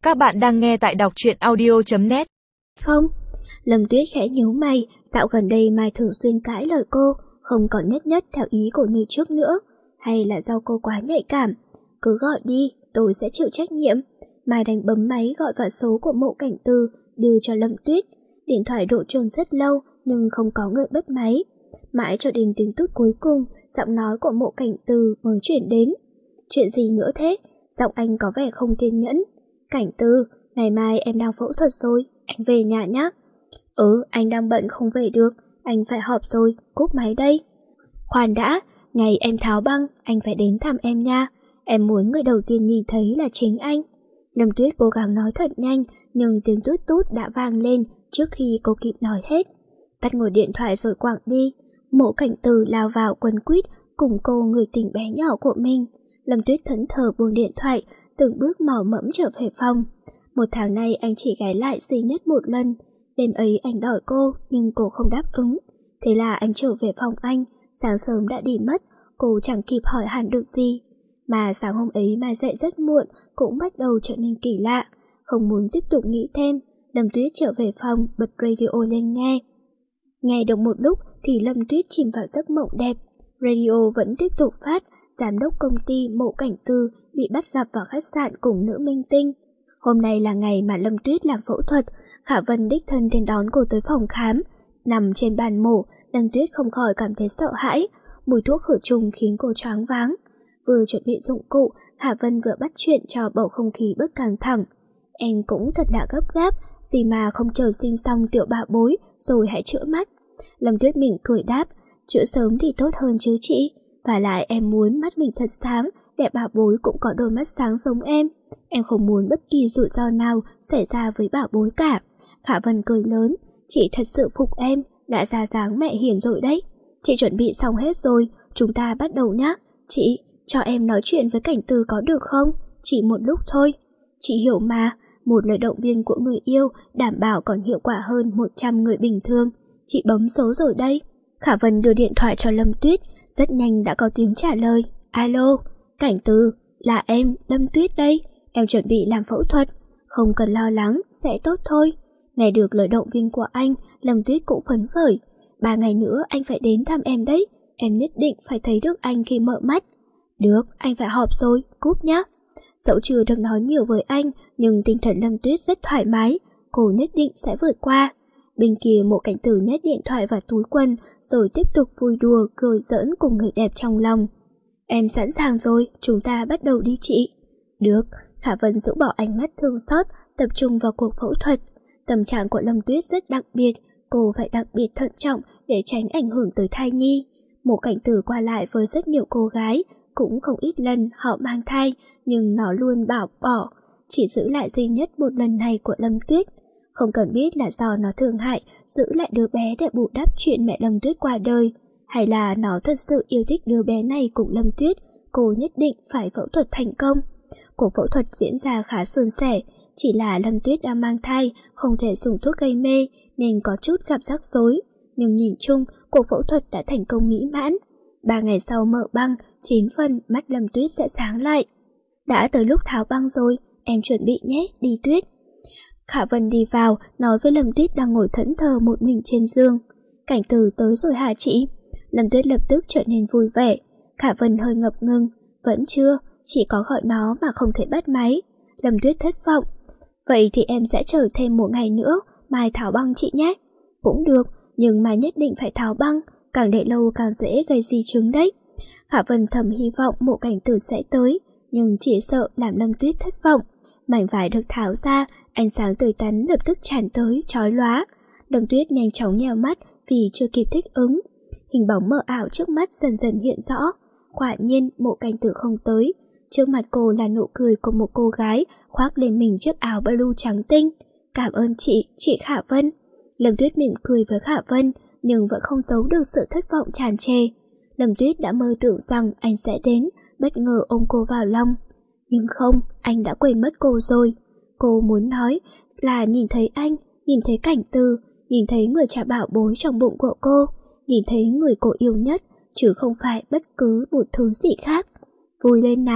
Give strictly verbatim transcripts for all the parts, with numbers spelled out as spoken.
Các bạn đang nghe tại đọc truyện audio chấm net. Không, Lâm Tuyết khẽ nhíu mày, dạo gần đây Mai thường xuyên cãi lời cô, không còn nhất nhất theo ý của như trước nữa. Hay là do cô quá nhạy cảm? Cứ gọi đi, tôi sẽ chịu trách nhiệm. Mai đành bấm máy gọi vào số của Mộ Cảnh Từ, đưa cho Lâm Tuyết. Điện thoại đổ chuông rất lâu nhưng không có người bắt máy. Mãi cho đến tiếng tút cuối cùng, giọng nói của Mộ Cảnh Từ mới chuyển đến. Chuyện gì nữa thế? Giọng anh có vẻ không kiên nhẫn. Cảnh Từ, ngày mai em đang phẫu thuật rồi, anh về nhà nhé. Ừ, anh đang bận không về được, anh phải họp rồi, cúp máy đây. Khoan đã, ngày em tháo băng, anh phải đến thăm em nha. Em muốn người đầu tiên nhìn thấy là chính anh. Lâm Tuyết cố gắng nói thật nhanh, nhưng tiếng tút tút đã vang lên trước khi cô kịp nói hết. Tắt nguồn điện thoại rồi quẳng đi. Mộ Cảnh Từ lao vào quấn quýt cùng cô người tình bé nhỏ của mình. Lâm Tuyết thẫn thờ buông điện thoại, từng bước mò mẫm trở về phòng. Một tháng nay anh chỉ ghé lại duy nhất một lần. Đêm ấy anh đòi cô, nhưng cô không đáp ứng. Thế là anh trở về phòng anh, sáng sớm đã đi mất, cô chẳng kịp hỏi han được gì. Mà sáng hôm ấy Mai dậy rất muộn, cũng bắt đầu trở nên kỳ lạ. Không muốn tiếp tục nghĩ thêm, Lâm Tuyết trở về phòng, bật radio lên nghe. Nghe được một lúc thì Lâm Tuyết chìm vào giấc mộng đẹp. Radio vẫn tiếp tục phát, giám đốc công ty Mộ Cảnh Từ bị bắt gặp vào khách sạn cùng nữ minh tinh. Hôm nay là ngày mà Lâm Tuyết làm phẫu thuật, Khả Vân đích thân đến đón cô tới phòng khám. Nằm trên bàn mổ, Lâm Tuyết không khỏi cảm thấy sợ hãi, mùi thuốc khử trùng khiến cô choáng váng. Vừa chuẩn bị dụng cụ, Khả Vân vừa bắt chuyện cho bầu không khí bớt căng thẳng. Em cũng thật là gấp gáp, gì mà không chờ sinh xong tiểu bạ bối rồi hãy chữa mắt. Lâm Tuyết mỉm cười đáp, chữa sớm thì tốt hơn chứ chị. Và lại em muốn mắt mình thật sáng, để bảo bối cũng có đôi mắt sáng giống em. Em không muốn bất kỳ rủi ro nào xảy ra với bảo bối cả. Khả Vân cười lớn, chị thật sự phục em, đã ra dáng mẹ hiền rồi đấy. Chị chuẩn bị xong hết rồi, chúng ta bắt đầu nhé. Chị, cho em nói chuyện với Cảnh Từ có được không? Chỉ một lúc thôi. Chị hiểu mà, một lời động viên của người yêu đảm bảo còn hiệu quả hơn một trăm người bình thường. Chị bấm số rồi đây. Khả Vân đưa điện thoại cho Lâm Tuyết, rất nhanh đã có tiếng trả lời. Alo, Cảnh Từ, là em, Lâm Tuyết đây. Em chuẩn bị làm phẫu thuật, không cần lo lắng, sẽ tốt thôi. Nghe được lời động viên của anh, Lâm Tuyết cũng phấn khởi. Ba ngày nữa anh phải đến thăm em đấy, em nhất định phải thấy được anh khi mở mắt. Được, anh phải họp rồi, cúp nhá. Dẫu chưa được nói nhiều với anh, nhưng tinh thần Lâm Tuyết rất thoải mái, cô nhất định sẽ vượt qua. Bên kia Mộ Cảnh Từ nhét điện thoại vào túi quần, rồi tiếp tục vui đùa, cười giỡn cùng người đẹp trong lòng. Em sẵn sàng rồi, chúng ta bắt đầu đi chị. Được, Khả Vân rũ bỏ ánh mắt thương xót, tập trung vào cuộc phẫu thuật. Tâm trạng của Lâm Tuyết rất đặc biệt, cô phải đặc biệt thận trọng để tránh ảnh hưởng tới thai nhi. Mộ Cảnh Từ qua lại với rất nhiều cô gái, cũng không ít lần họ mang thai, nhưng nó luôn bảo bỏ, chỉ giữ lại duy nhất một lần này của Lâm Tuyết. Không cần biết là do nó thương hại, giữ lại đứa bé để bù đắp chuyện mẹ Lâm Tuyết qua đời, hay là nó thật sự yêu thích đứa bé này cùng Lâm Tuyết, cô nhất định phải phẫu thuật thành công. Cuộc phẫu thuật diễn ra khá suôn sẻ, chỉ là Lâm Tuyết đang mang thai, không thể dùng thuốc gây mê nên có chút gặp rắc rối. Nhưng nhìn chung, cuộc phẫu thuật đã thành công mỹ mãn. Ba ngày sau mở băng, chín phần mắt Lâm Tuyết sẽ sáng lại. Đã tới lúc tháo băng rồi, em chuẩn bị nhé, đi Tuyết. Khả Vân đi vào, nói với Lâm Tuyết đang ngồi thẫn thờ một mình trên giường. Cảnh Từ tới rồi hả chị? Lâm Tuyết lập tức trở nên vui vẻ. Khả Vân hơi ngập ngừng, vẫn chưa, chỉ có gọi nó mà không thể bắt máy. Lâm Tuyết thất vọng. Vậy thì em sẽ chờ thêm một ngày nữa, mai tháo băng chị nhé. Cũng được, nhưng mai nhất định phải tháo băng, càng để lâu càng dễ gây di chứng đấy. Khả Vân thầm hy vọng Mộ Cảnh Từ sẽ tới, nhưng chỉ sợ làm Lâm Tuyết thất vọng. Mảnh vải được tháo ra, ánh sáng tươi tắn lập tức tràn tới, chói lóa. Lâm Tuyết nhanh chóng nheo mắt vì chưa kịp thích ứng. Hình bóng mờ ảo trước mắt dần dần hiện rõ. Quả nhiên Mộ Cảnh Từ không tới. Trước mặt cô là nụ cười của một cô gái khoác lên mình chiếc áo blue trắng tinh. Cảm ơn chị, chị Khả Vân. Lâm Tuyết mỉm cười với Khả Vân, nhưng vẫn không giấu được sự thất vọng tràn trề. Lâm Tuyết đã mơ tưởng rằng anh sẽ đến, bất ngờ ôm cô vào lòng. Nhưng không, anh đã quên mất cô rồi. Cô muốn nói là nhìn thấy anh, nhìn thấy Cảnh Từ, nhìn thấy người cha bảo bối trong bụng của cô, nhìn thấy người cô yêu nhất, chứ không phải bất cứ một thứ gì khác. Vui lên nào,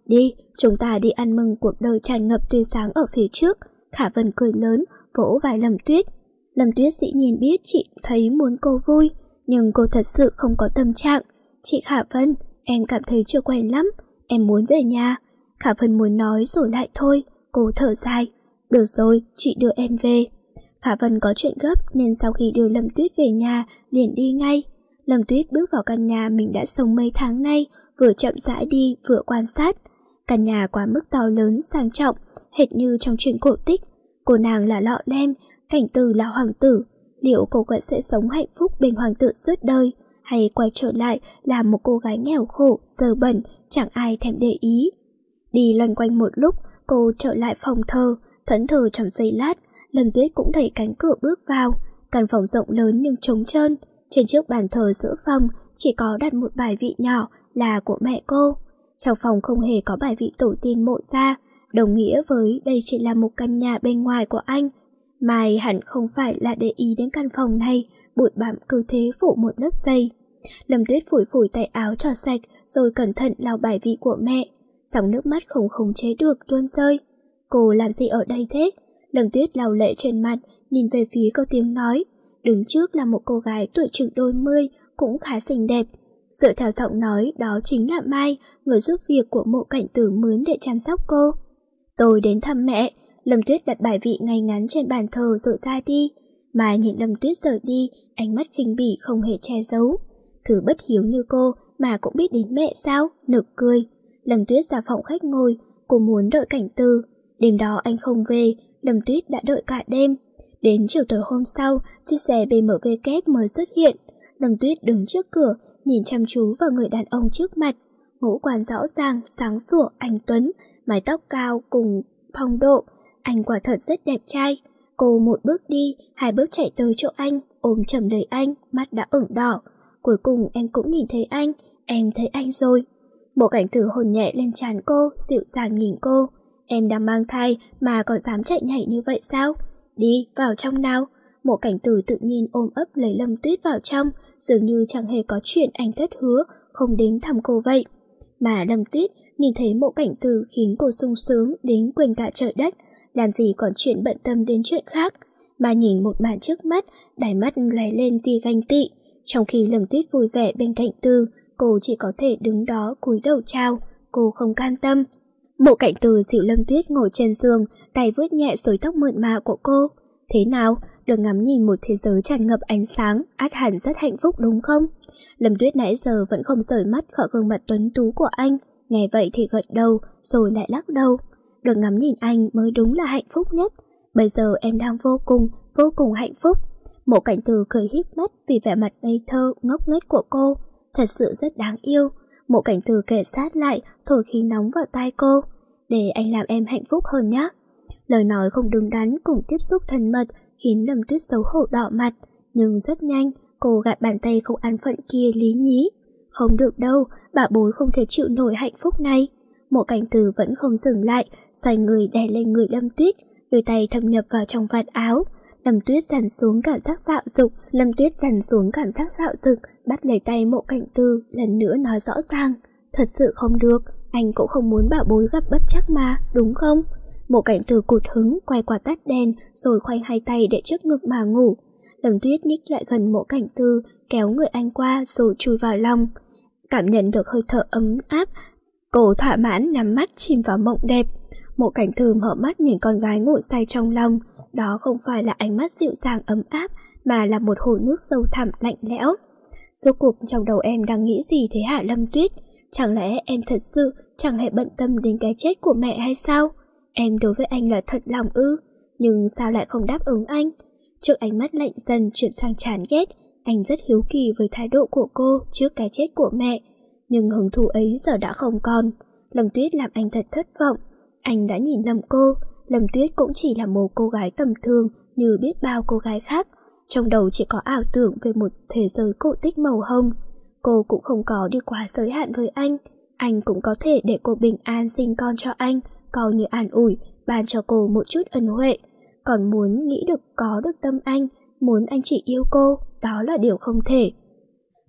Đi, chúng ta đi ăn mừng cuộc đời tràn ngập tươi sáng ở phía trước. Khả Vân cười lớn, vỗ vai Lâm Tuyết. Lâm Tuyết dĩ nhiên biết chị thấy muốn cô vui, nhưng cô thật sự không có tâm trạng. Chị Khả Vân, em cảm thấy chưa quen lắm, em muốn về nhà. Khả Vân muốn nói rồi lại thôi, cô thở dài. Được rồi, chị đưa em về. Khả Vân có chuyện gấp nên sau khi đưa Lâm Tuyết về nhà liền đi ngay. Lâm Tuyết bước vào căn nhà mình đã sống mấy tháng nay, vừa chậm rãi đi vừa quan sát. Căn nhà quá mức to lớn sang trọng, hệt như trong truyện cổ tích. Cô nàng là lọ lem, Cảnh Từ là hoàng tử. Liệu cô vẫn sẽ sống hạnh phúc bên hoàng tử suốt đời, hay quay trở lại làm một cô gái nghèo khổ, dơ bẩn, chẳng ai thèm để ý? Đi loanh quanh một lúc, cô trở lại phòng thờ, thẫn thờ trong giây lát. Lâm Tuyết cũng đẩy cánh cửa bước vào. Căn phòng rộng lớn nhưng trống trơn. Trên chiếc bàn thờ giữa phòng chỉ có đặt một bài vị nhỏ là của mẹ cô. Trong phòng không hề có bài vị tổ tiên mộ ra, đồng nghĩa với đây chỉ là một căn nhà bên ngoài của anh. Mai hẳn không phải là để ý đến căn phòng này, bụi bặm cứ thế phủ một lớp dày. Lâm Tuyết phủi phủi tay áo cho sạch rồi cẩn thận lau bài vị của mẹ. Dòng nước mắt không khống chế được tuôn rơi. Cô làm gì ở đây thế? Lâm Tuyết lau lệ trên mặt, nhìn về phía có tiếng nói. Đứng trước là một cô gái tuổi chừng đôi mươi, cũng khá xinh đẹp. Dựa theo giọng nói, đó chính là Mai, người giúp việc của Mộ Cảnh Tử mướn để chăm sóc cô. Tôi đến thăm mẹ. Lâm Tuyết đặt bài vị ngay ngắn trên bàn thờ rồi ra đi. Mai nhìn Lâm Tuyết rời đi, ánh mắt khinh bỉ không hề che giấu. Thứ bất hiếu như cô mà cũng biết đến mẹ sao? Nực cười. Lâm Tuyết ra phòng khách ngồi, cô muốn đợi Cảnh Từ. Đêm đó anh không về, Lâm Tuyết đã đợi cả đêm. Đến chiều tối hôm sau, chiếc xe bê em vê kép mới xuất hiện. Lâm Tuyết đứng trước cửa, nhìn chăm chú vào người đàn ông trước mặt. Ngũ quan rõ ràng, sáng sủa, anh tuấn, mái tóc cao cùng phong độ. Anh quả thật rất đẹp trai. Cô một bước đi, hai bước chạy tới chỗ anh, ôm chầm lấy anh, mắt đã ửng đỏ. Cuối cùng em cũng nhìn thấy anh, em thấy anh rồi. Mộ Cảnh Tử hôn nhẹ lên trán cô, dịu dàng nhìn cô. Em đang mang thai mà còn dám chạy nhảy như vậy sao? Đi, vào trong nào. Mộ Cảnh Tử tự nhiên ôm ấp lấy Lâm Tuyết vào trong, dường như chẳng hề có chuyện anh thất hứa, không đến thăm cô vậy. Mà Lâm Tuyết nhìn thấy Mộ Cảnh Tử khiến cô sung sướng đến quên cả trời đất, làm gì còn chuyện bận tâm đến chuyện khác. Mà nhìn một màn trước mắt, đáy mắt lóe lên tia ganh tị. Trong khi Lâm Tuyết vui vẻ bên cạnh Từ, cô chỉ có thể đứng đó cúi đầu chào, cô không cam tâm. Mộ Cảnh Từ dịu Lâm Tuyết ngồi trên giường, tay vuốt nhẹ rối tóc mượt mà của cô. Thế nào, được ngắm nhìn một thế giới tràn ngập ánh sáng, ắt hẳn rất hạnh phúc đúng không? Lâm Tuyết nãy giờ vẫn không rời mắt khỏi gương mặt tuấn tú của anh, nghe vậy thì gật đầu, rồi lại lắc đầu. Được ngắm nhìn anh mới đúng là hạnh phúc nhất. Bây giờ em đang vô cùng, vô cùng hạnh phúc. Mộ Cảnh Từ cười híp mắt vì vẻ mặt ngây thơ, ngốc nghếch của cô. Thật sự rất đáng yêu. Mộ Cảnh Từ kề sát lại, thổi khí nóng vào tai cô. Để anh làm em hạnh phúc hơn nhé. Lời nói không đứng đắn cùng tiếp xúc thân mật khiến Lâm Tuyết xấu hổ đỏ mặt. Nhưng rất nhanh, cô gạt bàn tay không an phận kia lý nhí. Không được đâu, bà bối không thể chịu nổi hạnh phúc này. Mộ Cảnh Từ vẫn không dừng lại, xoay người đè lên người Lâm Tuyết, đôi tay thâm nhập vào trong vạt áo. Lâm Tuyết dằn xuống cảm giác dạo dục, Lâm Tuyết dằn xuống cảm giác dạo dực, bắt lấy tay Mộ Cảnh Từ, lần nữa nói rõ ràng, thật sự không được, anh cũng không muốn bảo bối gặp bất trắc mà, đúng không? Mộ Cảnh Từ cụt hứng, quay qua tắt đèn, rồi khoanh hai tay để trước ngực mà ngủ. Lâm Tuyết nhích lại gần Mộ Cảnh Từ, kéo người anh qua rồi chui vào lòng, cảm nhận được hơi thở ấm áp. Cô thỏa mãn nhắm mắt chìm vào mộng đẹp. Mộ Cảnh Từ mở mắt nhìn con gái ngủ say trong lòng. Đó không phải là ánh mắt dịu dàng ấm áp, mà là một hồ nước sâu thẳm lạnh lẽo. Rốt cuộc trong đầu em đang nghĩ gì thế hả Lâm Tuyết? Chẳng lẽ em thật sự chẳng hề bận tâm đến cái chết của mẹ hay sao? Em đối với anh là thật lòng ư? Nhưng sao lại không đáp ứng anh? Trước ánh mắt lạnh dần chuyển sang chán ghét, anh rất hiếu kỳ với thái độ của cô trước cái chết của mẹ. Nhưng hứng thú ấy giờ đã không còn. Lâm Tuyết làm anh thật thất vọng. Anh đã nhìn lầm cô. Lâm Tuyết cũng chỉ là một cô gái tầm thường như biết bao cô gái khác. Trong đầu chỉ có ảo tưởng về một thế giới cổ tích màu hồng. Cô cũng không có đi quá giới hạn với anh. Anh cũng có thể để cô bình an sinh con cho anh, coi như an ủi, ban cho cô một chút ân huệ. Còn muốn nghĩ được có được tâm anh, muốn anh chỉ yêu cô, đó là điều không thể.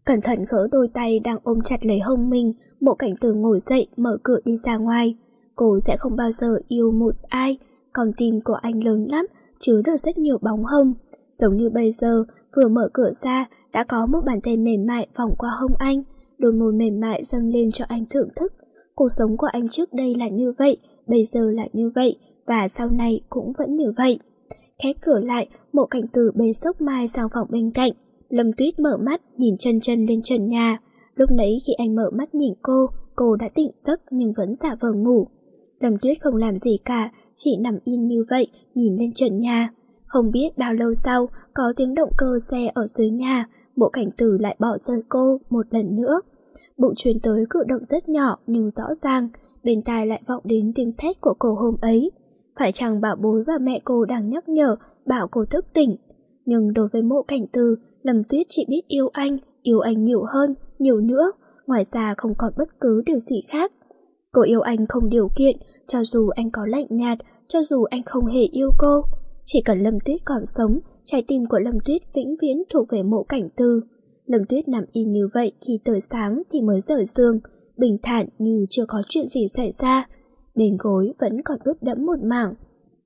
Cẩn thận gỡ đôi tay đang ôm chặt lấy hông mình, Mộ Cảnh Từ ngồi dậy mở cửa đi ra ngoài. Cô sẽ không bao giờ yêu một ai, còn tim của anh lớn lắm, chứa được rất nhiều bóng hồng. Giống như bây giờ, vừa mở cửa ra, đã có một bàn tay mềm mại vòng qua hông anh, đôi môi mềm mại dâng lên cho anh thưởng thức. Cuộc sống của anh trước đây là như vậy, bây giờ là như vậy, và sau này cũng vẫn như vậy. Khép cửa lại, Mộ Cảnh Từ bế xốc Mai sang phòng bên cạnh. Lâm Tuyết mở mắt nhìn chân chân lên trần nhà. Lúc nãy khi anh mở mắt nhìn cô, cô đã tỉnh giấc nhưng vẫn giả vờ ngủ. Lâm Tuyết không làm gì cả, chỉ nằm yên như vậy nhìn lên trần nhà. Không biết bao lâu sau, có tiếng động cơ xe ở dưới nhà, Mộ Cảnh Từ lại bỏ rơi cô một lần nữa. Bụng truyền tới cử động rất nhỏ nhưng rõ ràng, bên tai lại vọng đến tiếng thét của cô hôm ấy. Phải chăng bảo bối và mẹ cô đang nhắc nhở, bảo cô thức tỉnh. Nhưng đối với Mộ Cảnh Từ, Lâm Tuyết chỉ biết yêu anh, yêu anh nhiều hơn, nhiều nữa, ngoài ra không còn bất cứ điều gì khác. Cô yêu anh không điều kiện, cho dù anh có lạnh nhạt, cho dù anh không hề yêu cô. Chỉ cần Lâm Tuyết còn sống, trái tim của Lâm Tuyết vĩnh viễn thuộc về Mộ Cảnh Từ. Lâm Tuyết nằm im như vậy khi tới sáng thì mới rời giường, bình thản như chưa có chuyện gì xảy ra. Bên gối vẫn còn ướt đẫm một mảng.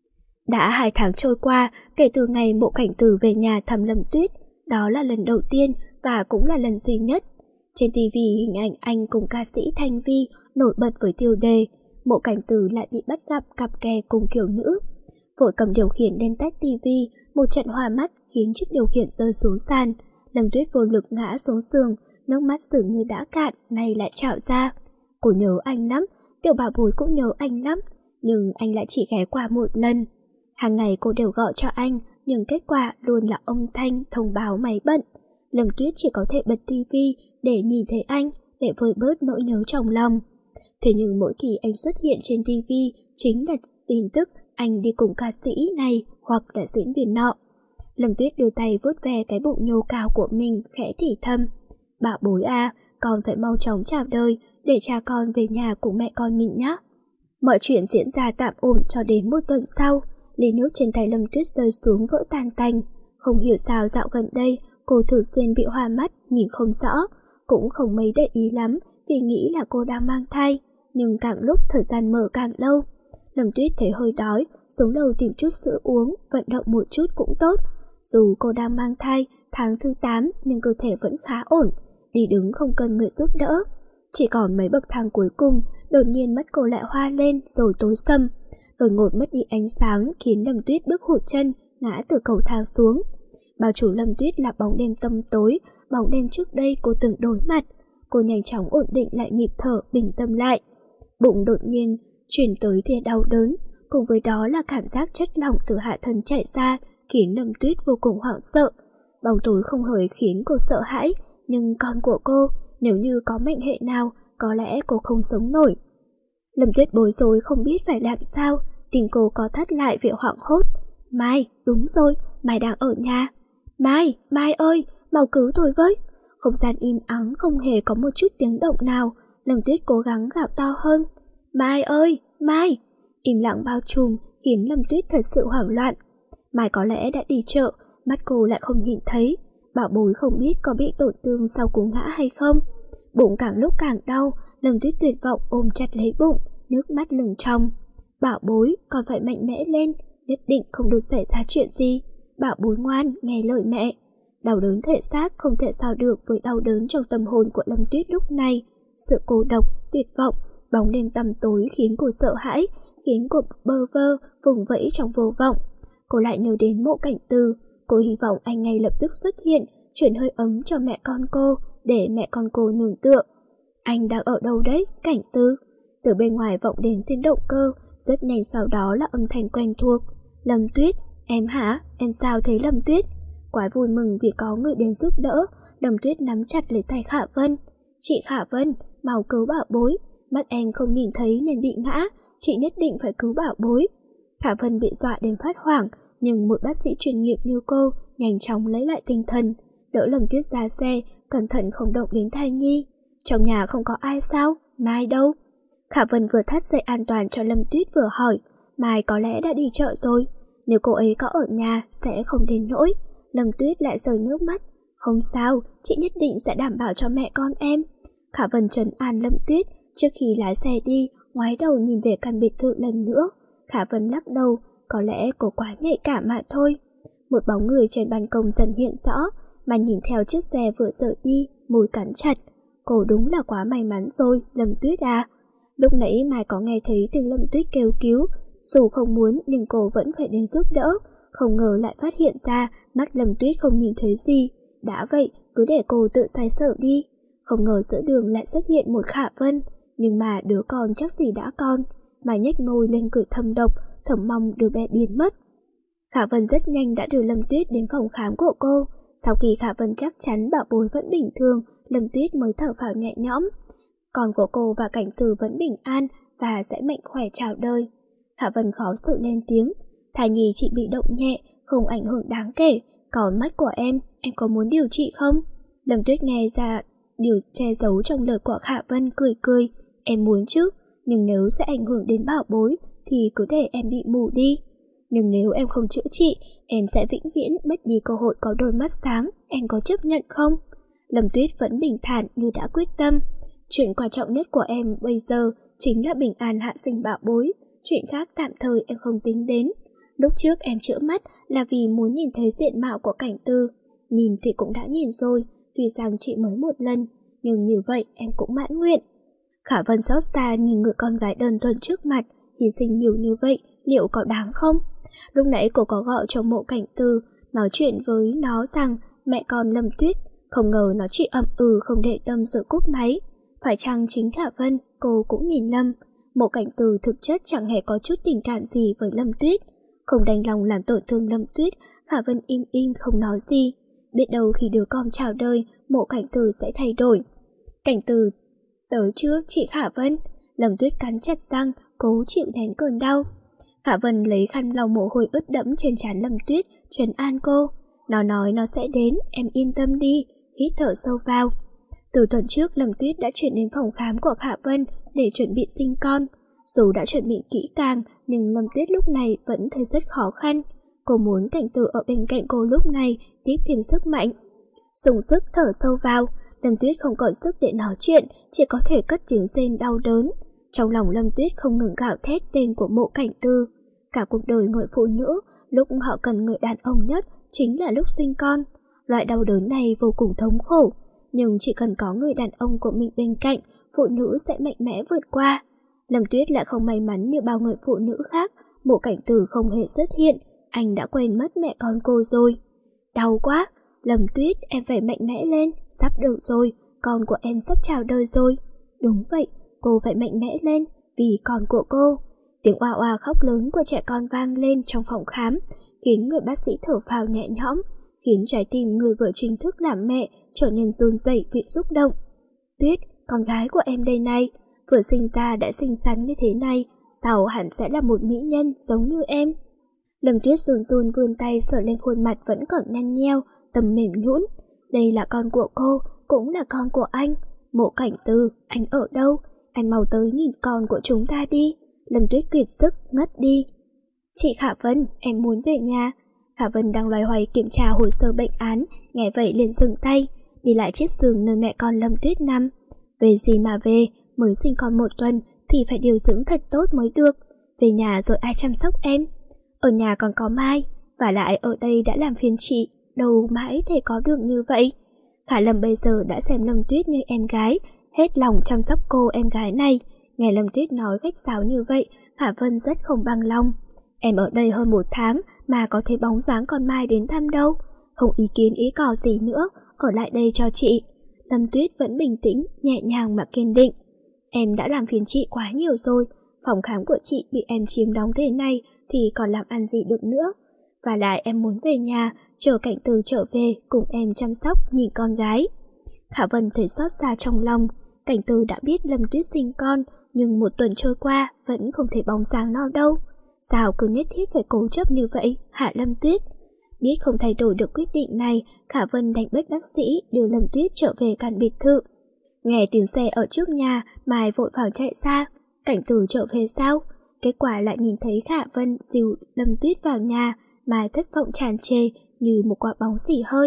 Đã hai tháng trôi qua kể từ ngày Mộ Cảnh Từ về nhà thăm Lâm Tuyết. Đó là lần đầu tiên và cũng là lần duy nhất. Trên ti vi hình ảnh anh cùng ca sĩ Thanh Vi nổi bật với tiêu đề Mộ Cảnh Từ lại bị bắt gặp cặp kè cùng kiểu nữ. Vội cầm điều khiển lên tách ti vi, một trận hoa mắt khiến chiếc điều khiển rơi xuống sàn. Lâm Tuyết vô lực ngã xuống giường, nước mắt dường như đã cạn, nay lại trào ra. Cô nhớ anh lắm, tiểu bảo bối cũng nhớ anh lắm, nhưng anh lại chỉ ghé qua một lần. Hàng ngày cô đều gọi cho anh, nhưng kết quả luôn là âm thanh thông báo máy bận. Lâm Tuyết chỉ có thể bật ti vi để nhìn thấy anh, để vơi bớt nỗi nhớ trong lòng. Thế nhưng mỗi kỳ anh xuất hiện trên ti vi chính là tin tức anh đi cùng ca sĩ này hoặc là diễn viên nọ. Lâm Tuyết đưa tay vuốt ve cái bụng nhô cao của mình, khẽ thì thầm. Bảo bối à, con phải mau chóng chào đời để cha con về nhà cùng mẹ con mình nhé. Mọi chuyện diễn ra tạm ổn cho đến một tuần sau. Ly nước trên tay Lâm Tuyết rơi xuống vỡ tan tành. Không hiểu sao dạo gần đây cô thường xuyên bị hoa mắt, nhìn không rõ. Cũng không mấy để ý lắm vì nghĩ là cô đang mang thai. Nhưng càng lúc thời gian mở càng lâu. Lâm Tuyết thấy hơi đói, xuống lầu tìm chút sữa uống, vận động một chút cũng tốt. Dù cô đang mang thai tháng thứ tám nhưng cơ thể vẫn khá ổn, đi đứng không cần người giúp đỡ. Chỉ còn mấy bậc thang cuối cùng, đột nhiên mắt cô lại hoa lên rồi tối sầm. Đột ngột mất đi ánh sáng khiến Lâm Tuyết bước hụt chân, ngã từ cầu thang xuống. Bao trùm Lâm Tuyết là bóng đêm tăm tối, bóng đêm trước đây cô từng đối mặt. Cô nhanh chóng ổn định lại nhịp thở, bình tâm lại. Bụng đột nhiên chuyển tới tia đau đớn, cùng với đó là cảm giác chất lỏng từ hạ thân chảy ra, khiến Lâm Tuyết vô cùng hoảng sợ. Bóng tối không hề khiến cô sợ hãi, nhưng con của cô, nếu như có mệnh hệ nào, có lẽ cô không sống nổi. Lâm Tuyết bối rối không biết phải làm sao, tim cô có thắt lại vì hoảng hốt. Mai, đúng rồi, Mai đang ở nhà. Mai, Mai ơi, mau cứu tôi với. Không gian im ắng không hề có một chút tiếng động nào. Lâm Tuyết cố gắng gào to hơn. Mai ơi, Mai. Im lặng bao trùm khiến Lâm Tuyết thật sự hoảng loạn. Mai có lẽ đã đi chợ, mắt cô lại không nhìn thấy. Bảo bối không biết có bị tổn thương sau cú ngã hay không. Bụng càng lúc càng đau, Lâm Tuyết tuyệt vọng ôm chặt lấy bụng, nước mắt lưng tròng. Bảo bối, còn phải mạnh mẽ lên, nhất định không được xảy ra chuyện gì. Bảo bối ngoan, nghe lời mẹ. Đau đớn thể xác không thể so được với đau đớn trong tâm hồn của Lâm Tuyết lúc này. Sự cô độc, tuyệt vọng, bóng đêm tăm tối khiến cô sợ hãi, khiến cô bơ vơ, vùng vẫy trong vô vọng. Cô lại nhớ đến Mộ Cảnh Từ. Cô hy vọng anh ngay lập tức xuất hiện, chuyển hơi ấm cho mẹ con cô, để mẹ con cô nương tựa. Anh đang ở đâu đấy, Cảnh Từ? Từ bên ngoài vọng đến tiếng động cơ, rất nhanh sau đó là âm thanh quen thuộc. Lâm Tuyết, em hả? Em sao thế Lâm Tuyết? Quá vui mừng vì có người đến giúp đỡ, Lâm Tuyết nắm chặt lấy tay Khả Vân. Chị Khả Vân, mau cứu bảo bối. Mắt em không nhìn thấy nên bị ngã, chị nhất định phải cứu bảo bối. Khả Vân bị dọa đến phát hoảng, nhưng một bác sĩ chuyên nghiệp như cô nhanh chóng lấy lại tinh thần, đỡ Lâm Tuyết ra xe, cẩn thận không động đến thai nhi. Trong nhà không có ai sao? Mai đâu? Khả Vân vừa thắt dây an toàn cho Lâm Tuyết vừa hỏi. Mai có lẽ đã đi chợ rồi, nếu cô ấy có ở nhà sẽ không đến nỗi. Lâm Tuyết lại rơi nước mắt. Không sao, chị nhất định sẽ đảm bảo cho mẹ con em. Khả Vân trấn an Lâm Tuyết. Trước khi lái xe đi, ngoái đầu nhìn về căn biệt thự lần nữa. Khả Vân lắc đầu, có lẽ cô quá nhạy cảm mà thôi. Một bóng người trên ban công dần hiện rõ, mà nhìn theo chiếc xe vừa rời đi, môi cắn chặt. Cô đúng là quá may mắn rồi, Lâm Tuyết à. Lúc nãy Mai có nghe thấy tiếng Lâm Tuyết kêu cứu, dù không muốn nhưng cô vẫn phải đến giúp đỡ. Không ngờ lại phát hiện ra mắt Lâm Tuyết không nhìn thấy gì. Đã vậy, cứ để cô tự xoay sở đi. Không ngờ giữa đường lại xuất hiện một Khả Vân. Nhưng mà đứa con chắc gì đã con. Mai nhếch môi lên cười thầm độc, thầm mong đứa bé biến mất. Khả Vân rất nhanh đã đưa Lâm Tuyết đến phòng khám của cô. Sau khi Khả Vân chắc chắn bảo bối vẫn bình thường, Lâm Tuyết mới thở phào nhẹ nhõm. Con của cô và Cảnh Từ vẫn bình an và sẽ mạnh khỏe chào đời. Khả Vân khó xử lên tiếng. Thai nhi chị bị động nhẹ, không ảnh hưởng đáng kể. Còn mắt của em, em có muốn điều trị không? Lâm Tuyết nghe ra điều che giấu trong lời của Khả Vân, cười cười. Em muốn chứ, nhưng nếu sẽ ảnh hưởng đến bảo bối thì cứ để em bị mù đi. Nhưng nếu em không chữa trị, em sẽ vĩnh viễn mất đi cơ hội có đôi mắt sáng. Em có chấp nhận không? Lâm Tuyết vẫn bình thản như đã quyết tâm. Chuyện quan trọng nhất của em bây giờ chính là bình an hạ sinh bảo bối. Chuyện khác tạm thời em không tính đến. Lúc trước em chữa mắt là vì muốn nhìn thấy diện mạo của Cảnh Tư. Nhìn thì cũng đã nhìn rồi, tuy rằng chỉ mới một lần, nhưng như vậy em cũng mãn nguyện. Khả Vân xót xa nhìn người con gái đơn thuần trước mặt, hy sinh nhiều như vậy, liệu có đáng không? Lúc nãy cô có gọi cho Mộ Cảnh Tư, nói chuyện với nó rằng mẹ con Lâm Tuyết, không ngờ nó chỉ ậm ừ không để tâm rồi cúp máy. Phải chăng chính Khả Vân, cô cũng nhìn lầm. Mộ Cảnh Tư thực chất chẳng hề có chút tình cảm gì với Lâm Tuyết. Không đành lòng làm tổn thương Lâm Tuyết, Khả Vân im im không nói gì. Biết đâu khi đứa con chào đời, Mộ Cảnh Tư sẽ thay đổi. Cảnh Tư tới trước chị Khả Vân. Lâm Tuyết cắn chặt răng, cố chịu nén cơn đau. Khả Vân lấy khăn lau mồ hôi ướt đẫm trên trán Lâm Tuyết, trấn an cô. Nó nói nó sẽ đến, em yên tâm đi. Hít thở sâu vào. Từ tuần trước, Lâm Tuyết đã chuyển đến phòng khám của Khả Vân để chuẩn bị sinh con. Dù đã chuẩn bị kỹ càng, nhưng Lâm Tuyết lúc này vẫn thấy rất khó khăn. Cô muốn Cảnh Từ ở bên cạnh cô lúc này tiếp thêm sức mạnh. Dùng sức thở sâu vào, Lâm Tuyết không còn sức để nói chuyện, chỉ có thể cất tiếng rên đau đớn. Trong lòng Lâm Tuyết không ngừng gào thét tên của Mộ Cảnh Tư. Cả cuộc đời người phụ nữ, lúc họ cần người đàn ông nhất chính là lúc sinh con. Loại đau đớn này vô cùng thống khổ, nhưng chỉ cần có người đàn ông của mình bên cạnh, phụ nữ sẽ mạnh mẽ vượt qua. Lâm Tuyết lại không may mắn như bao người phụ nữ khác. Mộ Cảnh Tử không hề xuất hiện, anh đã quên mất mẹ con cô rồi. Đau quá. Lâm Tuyết, em phải mạnh mẽ lên, sắp được rồi, con của em sắp chào đời rồi. Đúng vậy, cô phải mạnh mẽ lên, vì con của cô. Tiếng oa oa khóc lớn của trẻ con vang lên trong phòng khám, khiến người bác sĩ thở phào nhẹ nhõm, khiến trái tim người vừa chính thức làm mẹ trở nên run rẩy vì xúc động. Tuyết, con gái của em đây này, vừa sinh ra đã xinh xắn như thế này, sau hẳn sẽ là một mỹ nhân giống như em. Lâm Tuyết run run vươn tay sờ lên khuôn mặt vẫn còn nhăn nheo, tâm mềm nhũn. Đây là con của cô, cũng là con của anh. Mộ Cảnh Tư, anh ở đâu? Anh mau tới nhìn con của chúng ta đi. Lâm Tuyết kiệt sức, ngất đi. Chị Khả Vân, em muốn về nhà. Khả Vân đang loay hoay kiểm tra hồ sơ bệnh án, nghe vậy liền dừng tay, đi lại chiếc giường nơi mẹ con Lâm Tuyết nằm. Về gì mà về, mới sinh con một tuần thì phải điều dưỡng thật tốt mới được. Về nhà rồi ai chăm sóc em? Ở nhà còn có Mai, và lại ở đây đã làm phiền chị, đâu mãi thể có được như vậy. Khả Lâm bây giờ đã xem Lâm Tuyết như em gái, hết lòng chăm sóc cô em gái này. Nghe Lâm Tuyết nói khách sáo như vậy, Khả Vân rất không bằng lòng. Em ở đây hơn một tháng mà có thấy bóng dáng con Mai đến thăm đâu. Không ý kiến ý cò gì nữa, ở lại đây cho chị. Lâm Tuyết vẫn bình tĩnh, nhẹ nhàng mà kiên định. Em đã làm phiền chị quá nhiều rồi, phòng khám của chị bị em chiếm đóng thế này thì còn làm ăn gì được nữa. Và lại em muốn về nhà, chờ Cảnh Từ trở về cùng em chăm sóc nhìn con gái. Khả Vân thấy xót xa trong lòng. Cảnh Từ đã biết Lâm Tuyết sinh con, nhưng một tuần trôi qua vẫn không thấy bóng dáng nó đâu. Sao cứ nhất thiết phải cố chấp như vậy hả Lâm Tuyết? Biết không thay đổi được quyết định này, Khả Vân đành bất đắc dĩ đưa Lâm Tuyết trở về căn biệt thự. Nghe tiếng xe ở trước nhà, Mai vội vàng chạy ra. Cảnh Từ trở về sao? Kết quả lại nhìn thấy Khả Vân dìu Lâm Tuyết vào nhà. Mai thất vọng tràn trề như một quả bóng xì hơi.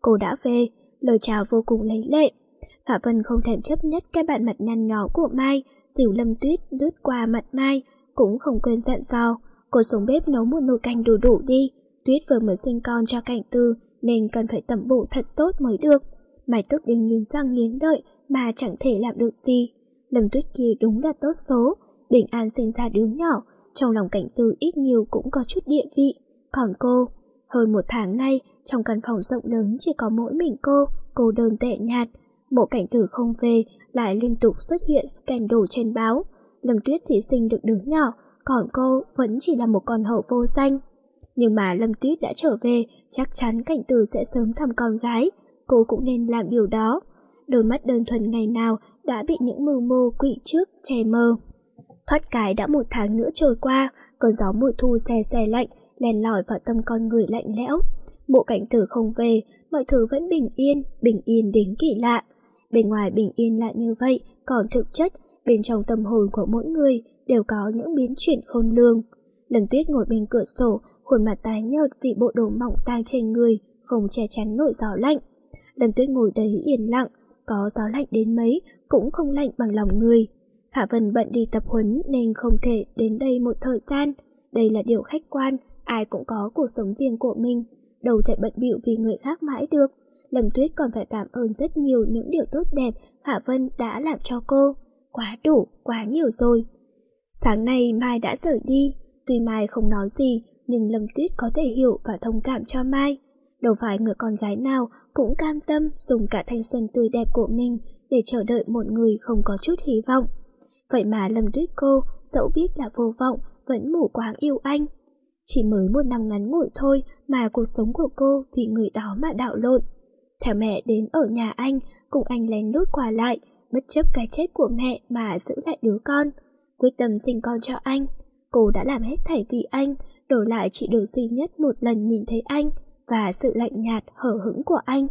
cô đã về, lời chào vô cùng lấy lệ. Khả Vân không thèm chấp nhất cái bản mặt nhăn nhó của Mai, dìu Lâm Tuyết lướt qua mặt Mai, cũng không quên dặn dò, cô xuống bếp nấu một nồi canh đủ đủ đi, Tuyết vừa mới sinh con cho Cảnh Tư nên cần phải tẩm bổ thật tốt mới được. Mai tức đến nghiến răng nghiến lợi mà chẳng thể làm được gì. Lâm Tuyết kia đúng là tốt số, bình an sinh ra đứa nhỏ, trong lòng Cảnh Tư ít nhiều cũng có chút địa vị. Còn cô, hơn một tháng nay trong căn phòng rộng lớn chỉ có mỗi mình cô, cô đơn tệ nhạt. Mộ Cảnh Tử không về lại liên tục xuất hiện scandal trên báo. Lâm Tuyết thì sinh được đứa nhỏ, còn cô vẫn chỉ là một con hậu vô danh. Nhưng mà Lâm Tuyết đã trở về, chắc chắn Cảnh Tử sẽ sớm thăm con gái, cô cũng nên làm điều đó. Đôi mắt đơn thuần ngày nào đã bị những mưu mô quỷ trước che mờ. Thoát cái đã một tháng nữa trôi qua, cơn gió mùa thu se se lạnh len lỏi vào tâm con người lạnh lẽo. Mộ Cảnh Tử không về, mọi thứ vẫn bình yên, bình yên đến kỳ lạ. Bên ngoài bình yên lạ như vậy, còn thực chất bên trong tâm hồn của mỗi người đều có những biến chuyển khôn lường. Lâm Tuyết ngồi bên cửa sổ, khuôn mặt tái nhợt vì bộ đồ mỏng tang trên người, không che chắn nổi gió lạnh. Lâm Tuyết ngồi đấy yên lặng, có gió lạnh đến mấy cũng không lạnh bằng lòng người. Khả Vân bận đi tập huấn nên không thể đến đây một thời gian. Đây là điều khách quan, ai cũng có cuộc sống riêng của mình, đâu thể bận bịu vì người khác mãi được. Lâm Tuyết còn phải cảm ơn rất nhiều những điều tốt đẹp Khả Vân đã làm cho cô. Quá đủ, quá nhiều rồi. Sáng nay Mai đã rời đi, tuy Mai không nói gì nhưng Lâm Tuyết có thể hiểu và thông cảm cho Mai. Đâu phải người con gái nào cũng cam tâm dùng cả thanh xuân tươi đẹp của mình để chờ đợi một người không có chút hy vọng. Vậy mà Lâm Tuyết cô, dẫu biết là vô vọng, vẫn mù quáng yêu anh. Chỉ mới một năm ngắn ngủi thôi mà cuộc sống của cô vì người đó mà đảo lộn. Theo mẹ đến ở nhà anh, cùng anh lén lút qua lại, bất chấp cái chết của mẹ mà giữ lại đứa con. Quyết tâm sinh con cho anh. Cô đã làm hết thảy vì anh, đổi lại chỉ được duy nhất một lần nhìn thấy anh và sự lạnh nhạt hờ hững của anh.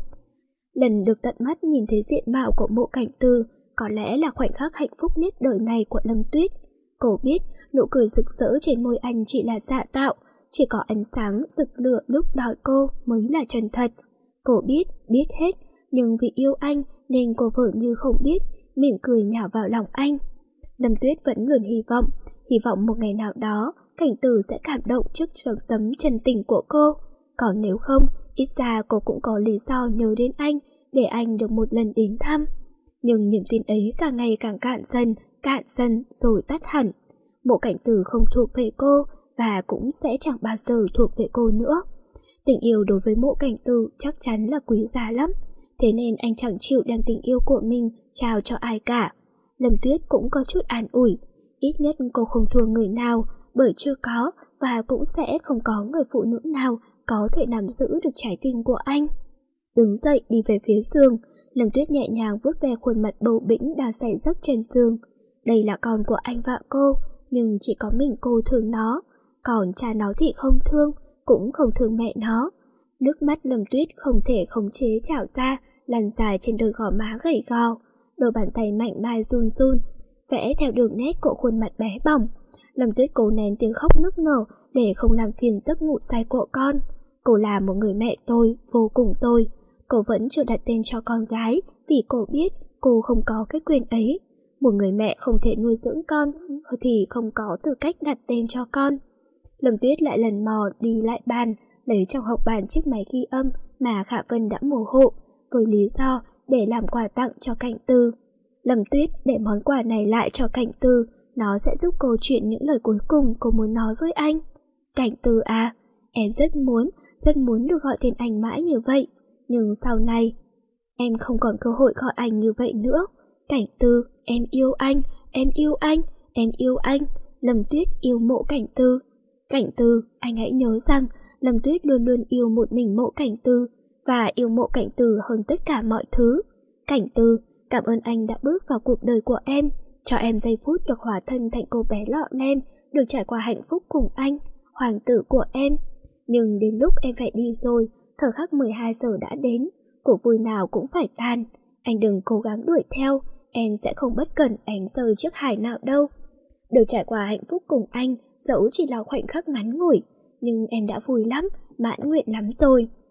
Lần được tận mắt nhìn thấy diện mạo của Mộ Cảnh Tư có lẽ là khoảnh khắc hạnh phúc nhất đời này của Lâm Tuyết. Cô biết nụ cười rực rỡ trên môi anh chỉ là giả tạo, chỉ có ánh sáng rực lửa lúc đòi cô mới là chân thật. Cô biết, biết hết, nhưng vì yêu anh nên cô vờ như không biết, mỉm cười nhào vào lòng anh. Lâm Tuyết vẫn luôn hy vọng, hy vọng một ngày nào đó Cảnh Tử sẽ cảm động trước tấm chân tình của cô. Còn nếu không, ít ra cô cũng có lý do nhớ đến anh để anh được một lần đến thăm. Nhưng niềm tin ấy càng ngày càng cạn dần, cạn dần rồi tắt hẳn. Mộ Cảnh Tử không thuộc về cô và cũng sẽ chẳng bao giờ thuộc về cô nữa. Tình yêu đối với Mộ Cảnh Tử chắc chắn là quý giá lắm, thế nên anh chẳng chịu đem tình yêu của mình trao cho ai cả. Lâm Tuyết cũng có chút an ủi, ít nhất cô không thua người nào, bởi chưa có và cũng sẽ không có người phụ nữ nào có thể nắm giữ được trái tim của anh. Đứng dậy đi về phía giường, Lâm Tuyết nhẹ nhàng vuốt ve khuôn mặt bầu bĩnh đang say giấc trên giường. Đây là con của anh và cô, nhưng chỉ có mình cô thương nó, còn cha nó thì không thương, cũng không thương mẹ nó. Nước mắt Lâm Tuyết không thể khống chế trào ra, lăn dài trên đôi gò má gầy gò. Đôi bàn tay mạnh mai run run, vẽ theo đường nét của khuôn mặt bé bỏng. Lâm Tuyết cố nén tiếng khóc nức nở để không làm phiền giấc ngủ say của con. Cô là một người mẹ tôi, vô cùng tôi. Cô vẫn chưa đặt tên cho con gái vì cô biết cô không có cái quyền ấy. Một người mẹ không thể nuôi dưỡng con thì không có tư cách đặt tên cho con. Lâm Tuyết lại lần mò đi lại bàn, lấy trong hộc bàn chiếc máy ghi âm mà Khả Vân đã mổ hộ, với lý do để làm quà tặng cho Cảnh Tư. Lâm Tuyết để món quà này lại cho Cảnh Tư, nó sẽ giúp cô chuyện những lời cuối cùng cô muốn nói với anh. Cảnh Tư à, em rất muốn, rất muốn được gọi tên anh mãi như vậy, nhưng sau này em không còn cơ hội gọi anh như vậy nữa. Cảnh Tư, em yêu anh, em yêu anh, em yêu anh. Lâm Tuyết yêu Mộ Cảnh Tư. Cảnh Tư, anh hãy nhớ rằng Lâm Tuyết luôn luôn yêu một mình Mộ Cảnh Tư và yêu Mộ Cảnh Tư hơn tất cả mọi thứ. Cảnh Tư, cảm ơn anh đã bước vào cuộc đời của em, cho em giây phút được hóa thân thành cô bé lọ lem, được trải qua hạnh phúc cùng anh, hoàng tử của em. Nhưng đến lúc em phải đi rồi, thời khắc mười hai giờ đã đến, cuộc vui nào cũng phải tan. Anh đừng cố gắng đuổi theo, em sẽ không bất cẩn đánh rơi chiếc hải nào đâu. Được trải qua hạnh phúc cùng anh, dẫu chỉ là khoảnh khắc ngắn ngủi, nhưng em đã vui lắm, mãn nguyện lắm rồi.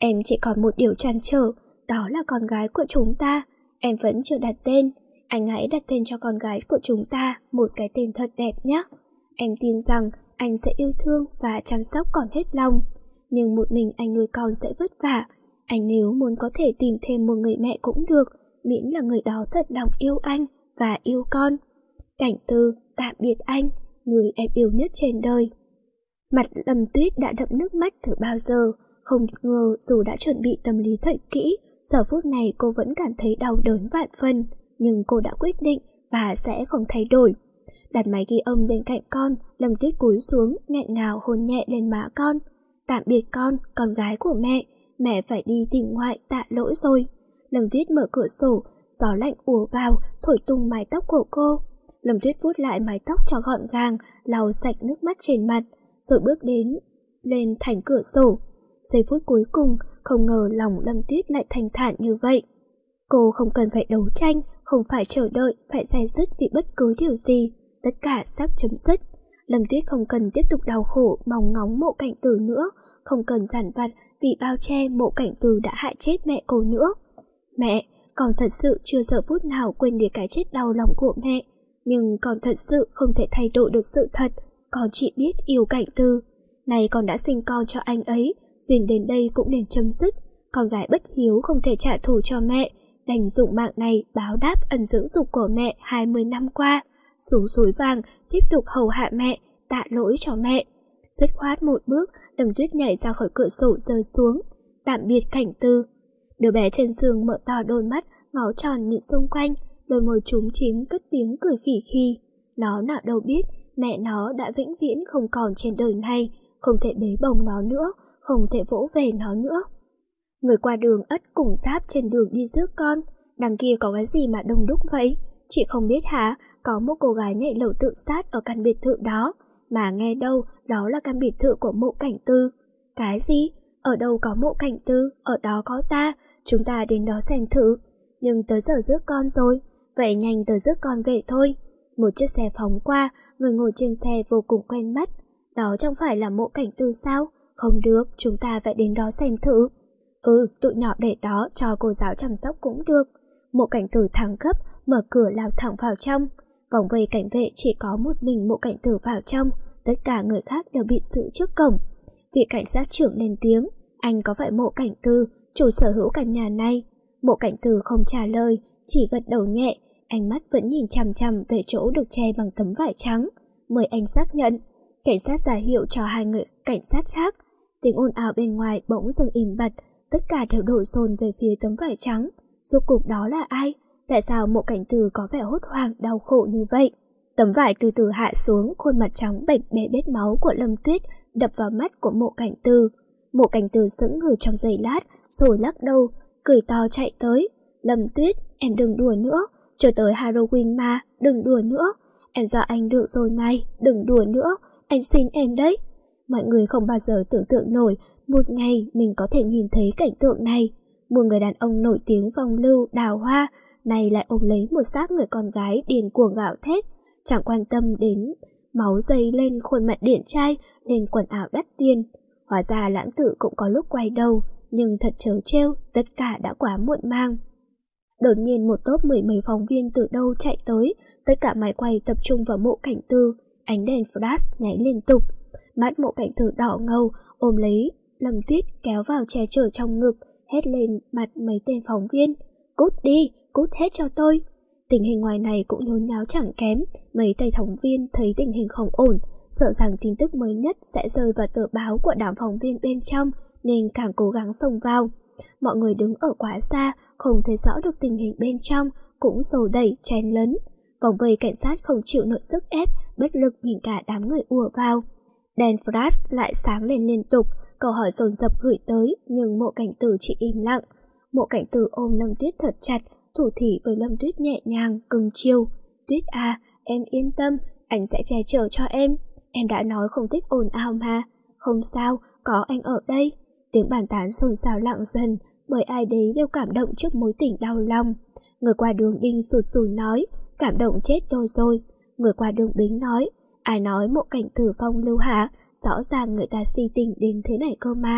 Em chỉ còn một điều trăn trở, đó là con gái của chúng ta. Em vẫn chưa đặt tên. Anh hãy đặt tên cho con gái của chúng ta một cái tên thật đẹp nhé. Em tin rằng anh sẽ yêu thương và chăm sóc con hết lòng. Nhưng một mình anh nuôi con sẽ vất vả. Anh nếu muốn có thể tìm thêm một người mẹ cũng được, miễn là người đó thật lòng yêu anh và yêu con. Cảnh Tư, tạm biệt anh, người em yêu nhất trên đời. Mặt Lâm Tuyết đã đẫm nước mắt từ bao giờ. Không ngờ dù đã chuẩn bị tâm lý thật kỹ, giờ phút này cô vẫn cảm thấy đau đớn vạn phần. Nhưng cô đã quyết định và sẽ không thay đổi. Đặt máy ghi âm bên cạnh con, Lâm Tuyết cúi xuống, nghẹn ngào hôn nhẹ lên má con. Tạm biệt con, con gái của mẹ. Mẹ phải đi tìm ngoại, tạ lỗi rồi. Lâm Tuyết mở cửa sổ, gió lạnh ùa vào, thổi tung mái tóc của cô. Lâm Tuyết vuốt lại mái tóc cho gọn gàng, lau sạch nước mắt trên mặt, rồi bước đến lên thành cửa sổ. Giây phút cuối cùng, không ngờ lòng Lâm Tuyết lại thanh thản như vậy. Cô không cần phải đấu tranh, không phải chờ đợi, phải day dứt vì bất cứ điều gì. Tất cả sắp chấm dứt. Lâm Tuyết không cần tiếp tục đau khổ mong ngóng Mộ Cảnh Tử nữa, không cần giản vặt vì bao che Mộ Cảnh Tử đã hại chết mẹ cô nữa. Mẹ, con thật sự chưa giờ phút nào quên đi cái chết đau lòng của mẹ. Nhưng con thật sự không thể thay đổi được sự thật. Con chỉ biết yêu Cảnh Tử. Này con đã sinh con cho anh ấy, duyên đến đây cũng nên chấm dứt. Con gái bất hiếu không thể trả thù cho mẹ, đành dụng mạng này báo đáp ân dưỡng dục của mẹ hai mươi năm qua. Xuống suối vàng, tiếp tục hầu hạ mẹ, tạ lỗi cho mẹ. Dứt khoát một bước, Lâm Tuyết nhảy ra khỏi cửa sổ rơi xuống. Tạm biệt Cảnh Tư. Đứa bé trên giường mở to đôi mắt, ngó tròn nhìn xung quanh, đôi môi trúng chím cất tiếng cười khỉ khi. Nó nào đâu biết mẹ nó đã vĩnh viễn không còn trên đời này, không thể bế bồng nó nữa, không thể vỗ về nó nữa. Người qua đường ất cùng giáp trên đường đi rước con. Đằng kia có cái gì mà đông đúc vậy? Chị không biết hả? Có một cô gái nhảy lầu tự sát ở căn biệt thự đó. Mà nghe đâu, đó là căn biệt thự của Mộ Cảnh Tư. Cái gì? Ở đâu có Mộ Cảnh Tư? Ở đó có ta. Chúng ta đến đó xem thử. Nhưng tới giờ rước con rồi. Vậy nhanh tới rước con về thôi. Một chiếc xe phóng qua, người ngồi trên xe vô cùng quen mắt. Đó chẳng phải là Mộ Cảnh Tư sao? Không được, chúng ta phải đến đó xem thử. Ừ, tụi nhỏ để đó cho cô giáo chăm sóc cũng được. Mộ Cảnh Tử thắng gấp, mở cửa lao thẳng vào trong. Vòng vây cảnh vệ chỉ có một mình Mộ Cảnh Tử vào trong, tất cả người khác đều bị giữ trước cổng. Vị cảnh sát trưởng lên tiếng, anh có phải Mộ Cảnh Tử, chủ sở hữu căn nhà này? Mộ Cảnh Tử không trả lời, chỉ gật đầu nhẹ, ánh mắt vẫn nhìn chằm chằm về chỗ được che bằng tấm vải trắng. Mời anh xác nhận. Cảnh sát ra hiệu cho hai người cảnh sát khác. Tiếng ồn ào bên ngoài bỗng dừng im bặt, tất cả đều đổ dồn về phía tấm vải trắng. Rốt cuộc đó là ai? Tại sao Mộ Cảnh Tử có vẻ hốt hoảng đau khổ như vậy? Tấm vải từ từ hạ xuống, khuôn mặt trắng bệch bê bết máu của Lâm Tuyết đập vào mắt của Mộ Cảnh Tử. Mộ Cảnh Tử sững người trong giây lát, rồi lắc đầu, cười to chạy tới. Lâm Tuyết, em đừng đùa nữa, chờ tới Halloween mà, đừng đùa nữa. Em dọa anh được rồi này, đừng đùa nữa, anh xin em đấy. Mọi người không bao giờ tưởng tượng nổi một ngày mình có thể nhìn thấy cảnh tượng này. Một người đàn ông nổi tiếng phong lưu đào hoa, này lại ôm lấy một xác người con gái điên cuồng gào thét, chẳng quan tâm đến máu dây lên khuôn mặt điển trai, lên quần áo đắt tiền. Hóa ra Lãng Tử cũng có lúc quay đầu, nhưng thật trớ trêu, tất cả đã quá muộn màng. Đột nhiên một tốp mười mấy phóng viên từ đâu chạy tới, tất cả máy quay tập trung vào Mộ Cảnh Tử, ánh đèn flash nháy liên tục. Mắt Mộ Cảnh Tử đỏ ngầu, ôm lấy Lâm Tuyết kéo vào che chở trong ngực, hét lên mặt mấy tên phóng viên. Cút đi, cút hết cho tôi. Tình hình ngoài này cũng nhốn nháo chẳng kém, mấy tay phóng viên thấy tình hình không ổn, sợ rằng tin tức mới nhất sẽ rơi vào tờ báo của đám phóng viên bên trong, nên càng cố gắng xông vào. Mọi người đứng ở quá xa, không thấy rõ được tình hình bên trong, cũng xô đẩy, chen lấn. Vòng vây cảnh sát không chịu nổi sức ép, bất lực nhìn cả đám người ùa vào. Đèn flash lại sáng lên liên tục, câu hỏi dồn dập gửi tới, nhưng Mộ Cảnh Tử chỉ im lặng. Mộ Cảnh Tử ôm Lâm Tuyết thật chặt, thủ thỉ với Lâm Tuyết nhẹ nhàng, cưng chiều. Tuyết à, em yên tâm, anh sẽ che chở cho em. Em đã nói không thích ồn ào mà. Không sao, có anh ở đây. Tiếng bàn tán xôn xao lặng dần, bởi ai đấy đều cảm động trước mối tình đau lòng. Người qua đường Đinh sụt sùi nói, cảm động chết tôi rồi. Người qua đường Bính nói, ai nói Mộ Cảnh Tử phong lưu hả? Rõ ràng người ta si tình đến thế này cơ mà.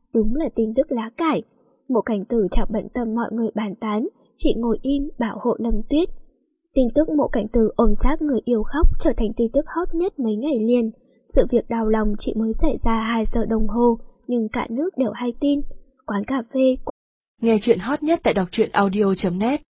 đúng là tin tức lá cải. Mộ Cảnh Tử chẳng bận tâm mọi người bàn tán, chỉ ngồi im bảo hộ Lâm Tuyết. Tin tức Mộ Cảnh Tử ôm xác người yêu khóc trở thành tin tức hot nhất mấy ngày liền. Sự việc đau lòng chỉ mới xảy ra hai giờ đồng hồ, nhưng cả nước đều hay tin. Quán cà phê. Nghe chuyện hot nhất tại đọc truyện audio chấm net.